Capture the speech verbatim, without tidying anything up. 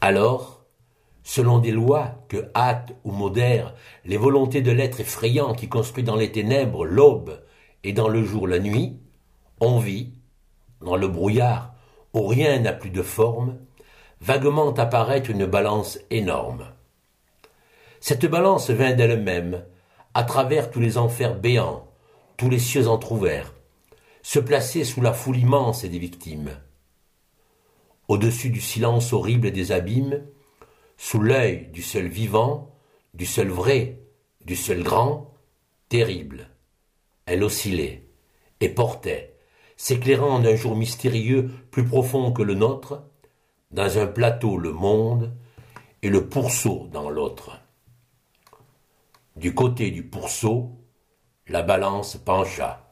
Alors, selon des lois que hâtent ou modèrent les volontés de l'être effrayant qui construit dans les ténèbres l'aube et dans le jour la nuit, on vit, dans le brouillard où rien n'a plus de forme, vaguement apparaître une balance énorme. Cette balance vint d'elle-même, à travers tous les enfers béants, tous les cieux entr'ouverts, se placer sous la foule immense des victimes. Au-dessus du silence horrible des abîmes, sous l'œil du seul vivant, du seul vrai, du seul grand, terrible, elle oscillait et portait, s'éclairant d'un jour mystérieux plus profond que le nôtre, dans un plateau le monde et le pourceau dans l'autre. Du côté du pourceau, la balance pencha.